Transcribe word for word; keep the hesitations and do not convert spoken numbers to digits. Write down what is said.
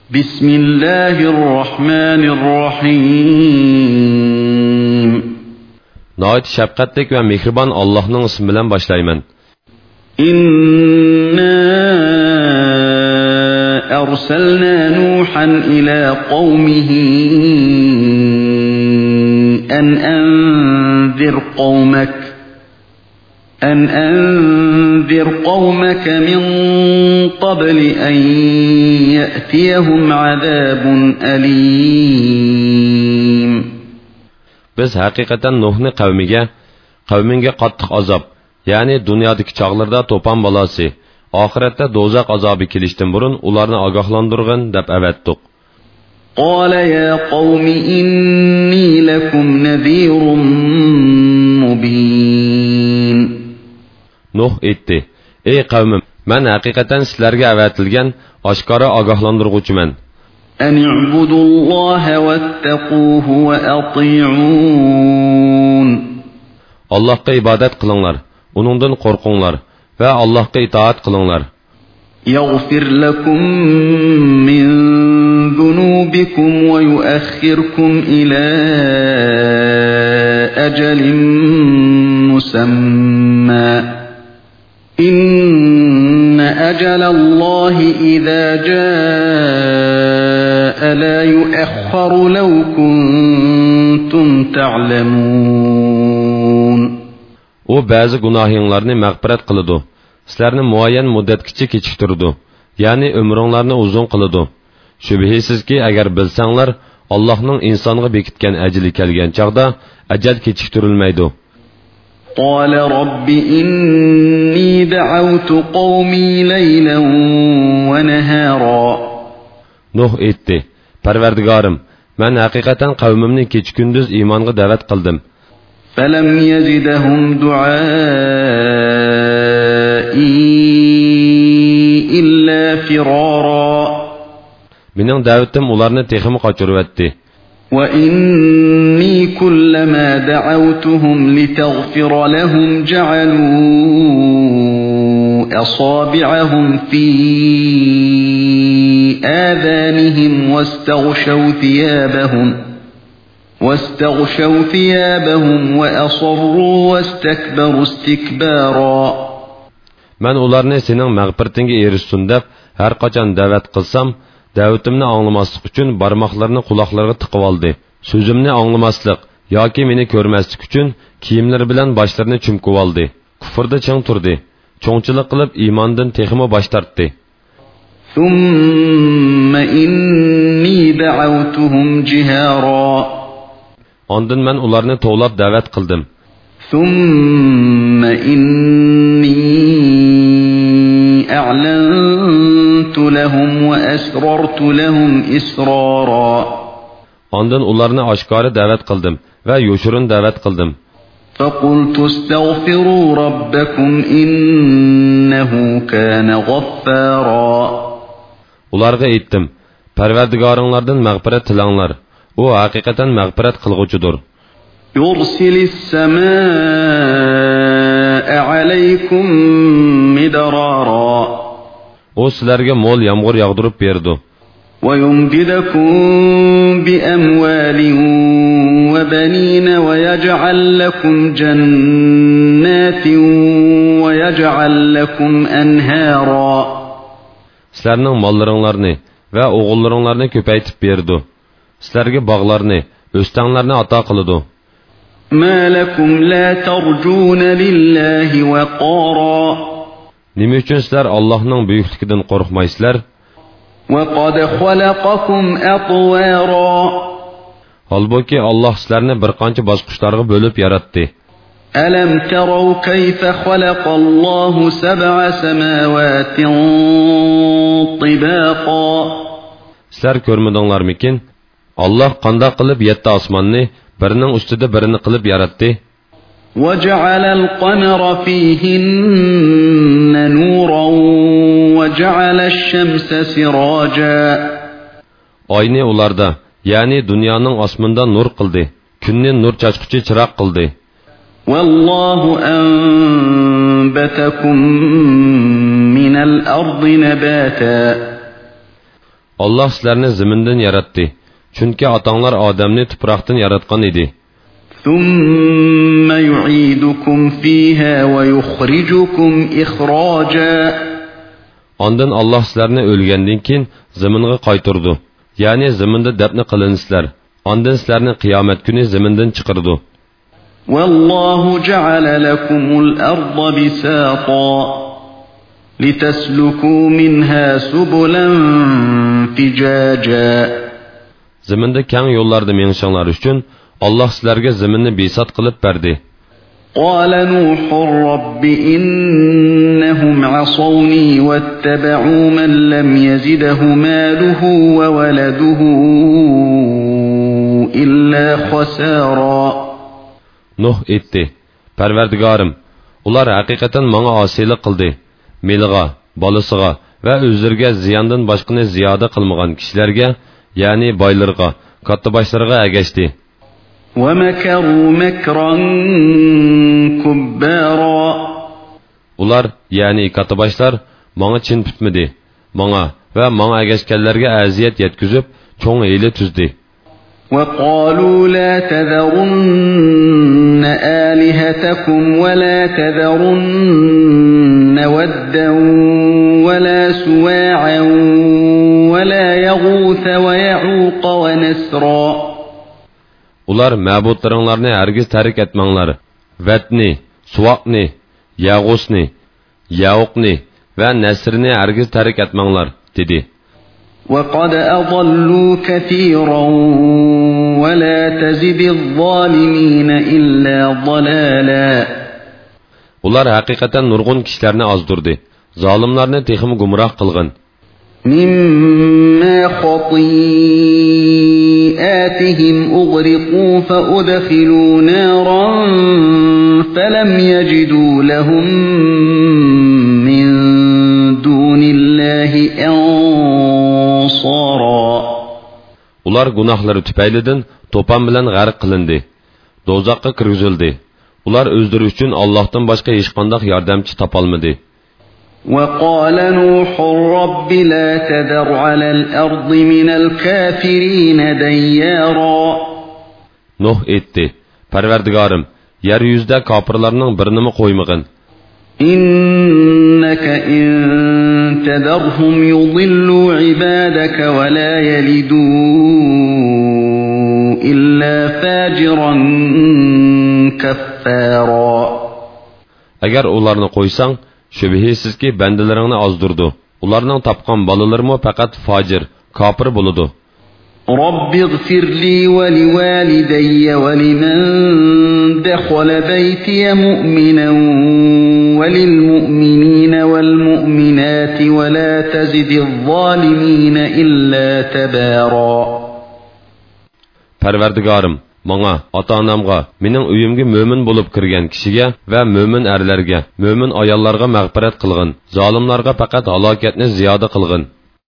Bismillahirrahmanirrahim. Nəhayət şəfqətlik və mehriban Allah'ın ismi bilan başlayman. İnna arsalna Nuhan ila qawmihi an anzir qawmak أن أنذر قومك من قبل أن يأتيهم عذاب أليم. Biz haqiqatan Nuhni qavmiga, qavminga qattiq azob, ya'ni dunyodagi chaqlarda to'pon balasi, oxiratda do'zax azobi kelishdan burun ularni ogohlantirgan deb avatdiq. قال يا قوم إني لكم نذير مبين. Nuh aytdi: Ey qavmim, men haqiqatan sizlarga avatilgan oshkora ogohlantiruvchiman. An i'budulloha wattaquhu wa ati'un. Allohga ibodat qilinglar, uningdan qo'rqinglar va Allohga itoat qilinglar. Yaghfir lakum min dhunubikum wa yu'akhkhirkum ila ajalin musamma. إن أجل الله إذا جاء لا يؤخر لو كنتم تعلمون. O bazı günahlarını mağfiret kılıdı. Sizlerini muayyen müddetkiçe keçiktirdi. Yani ömrünlerini uzun kılıdı. Şübihisiz ki eğer bilsenler Allah'ın insanlığı bekitken eceli kelgen çağda ecel keçiktirilmeydi. قال رب إني دعوت قومي ليلا ونهارا. Nuh etti: Parvardigarım, ben hakikaten kavmimni keç gündüz imanға davet kıldım. فلم يزدهم دعائي إلا فرارا. Mening davetim ularni teximi qochirib etdi. وإني كلما دعوتهم لتغفر لهم جعلوا أصابعهم في آذانهم واستغشوا ثيابهم واستغشوا ثيابهم وأصروا واستكبروا استكبارا. من ularni sening mag'firatingga erishsin deb har qachon da'vat qilsam, da'vatimni anglamaslik uchun barmoqlarini quloqlariga tiqib oldi. So'zimni anglamaslik yoki meni ko'rmaslik uchun kiyimlari bilan boshlarini chumkib oldi. Kufrda ching turdi. Cho'ngchilik qilib iymondan texmo bosh tortdi. Thumma inni da'awtuhum jihara. Ondan men ularni to'lab da'vat qildim. Thumma inni a'lantu lahum wa asrartu lahum israra. Ondan ularni oshkora da'vat qildim va yoshirin da'vat qildim. فقلت استغفروا ربكم إنه كان غفارا. Ularga aytdim: Parvardigoringlardan mag'firat tilanglar. U haqiqatan mag'firat qilg'uchidir. يرسل السماء عليكم مدرارا. O sizlarga mo'l yomg'ir yog'dirib berdi. ويمددكم بأموال وبنين ويجعل لكم جنات ويجعل لكم أنهارا. Sizlarning mollaringlarni va o'g'illaringlarni ko'paytib berdi. Sizlarga bog'larni, o'stanglarni ato qildi. ما لكم لا ترجون لله وقارا. Nima uchun sizlar Allohning buyukligidan qo'rqmaysizlar? وقد خلقكم أطوارا. Halbuki Allah sizlarni bir qancha bosqichlarga bo'lib yaratdi. ألم تروا كيف خلق الله سبع سماوات طباقا. Sizlar ko'rmadinglarmikin? Allah qanday qilib yetti osmonni birining ustida birini qilib yaratdi. وجعل القمر فيهن نورا وجعل الشمس سراجا. Oyni ularda, ya'ni dunyoning osmonda nur qildi, kunni nur chaqquchi chiroq qildi. والله أنبتكم من الأرض نباتا. Allah sizlarni zamindan yaratdi. Chunki atanglar odamni tuproqdan yaratgan edi. ثم يعيدكم فيها ويخرجكم إخراجا. Ondan Allah sizlarni o'lgandan keyin zaminga qaytardi. Ya'ni zaminda dafn qilinsizlar. Ondan sizlarni qiyomat kuni zamindan chiqardi. والله جعل لكم الأرض بساطا لتسلكوا منها سبلا فجاجا. Zaminda keng yo'llarda mengishinglar uchun Allah sizlarga zaminni besat qilib berdi. قال نوح رب إنهم عصوني واتبعوا من لم يزده ماله وولده إلا خسارا. Nuh etdi. Parvardigorim, ular haqiqatan menga osiylik qildi. Meliga, bolasiga va o'zlariga ziyondan boshqani ziyoda qilmagan kishilarga, ya'ni boylarga, katta boshlarga agashdi. وَمَكَرُوا مَكْرًا كُبَّارًا. Ular, ya'ni katta boshlar, menga chin tutmadi. Menga va menga agashganlarga aziyat yetkazib, cho'ng hiyla tuzdi. وَقَالُوا لَا تَذَرُنَّ آلِهَتَكُمْ وَلَا تَذَرُنَّ وَدًّا وَلَا سُوَاعًا وَلَا يَغُوثَ وَيَعُوقَ وَنَسْرًا. Ular ma'budlaringlarni hargiz tarik etmanglar. Vatni, Suvaqni, Yag'usni, Yauqni va Nasrni hargiz tarik etmanglar, dedi. وَقَدْ أَضَلُّوا كَثِيرًا وَلَا تَزِدِ الظَّالِمِينَ إِلَّا ضَلَالًا. Ular haqiqatan nurg'un kishilarni ozdirdi. Zolimlarni texim gumroh qilgin. مِمَّا خَطِيئَاتِهِمْ أُغْرِقُوا فَأُدْخِلُوا نَارًا فَلَمْ يَجِدُوا لَهُم مِّن دُونِ اللَّهِ أَنصَارًا. Ular gunohlari tufaylidan to'pon bilan g'arq qilindi. Do'zaxga kirgizildi. Ular o'zlari uchun Allohdan boshqa hech qanday yordamchi topolmadi. وَقَالَ نُوحٌ رَبِّ لَا تَذَرْ عَلَى الْأَرْضِ مِنَ الْكَافِرِينَ دَيَّارًا. Nuh etdi. Parvardigorim, yer yuzida kofirlarning birini qo'ymagin. إِنَّكَ إِن تَذَرْهُمْ يُضِلُّوا عِبَادَكَ وَلَا يَلِدُوا إِلَّا فَاجِرًا كَفَّارًا. Agar ularni qo'ysang, shubhisizki bandalaringni ozdirdi. Ularning topgan bolalarimo faqat fojir, kofir bo'ladi. رَبِّ اغْفِرْ لِي وَلِوَالِدَيَّ وَلِمَن دَخَلَ بَيْتِيَ مُؤْمِنًا وَلِلْمُؤْمِنِينَ وَالْمُؤْمِنَاتِ وَلَا تَزِدِ الظَّالِمِينَ إِلَّا تَبَارًا. Parvardigorim, menga, ota-onamga, mening uyimga mo'min bo'lib kirgan kishiga va mo'min erlarga, mo'min ayollarga mag'firat qilgin. Zolimlarga faqat halokatni ziyoda qilgin.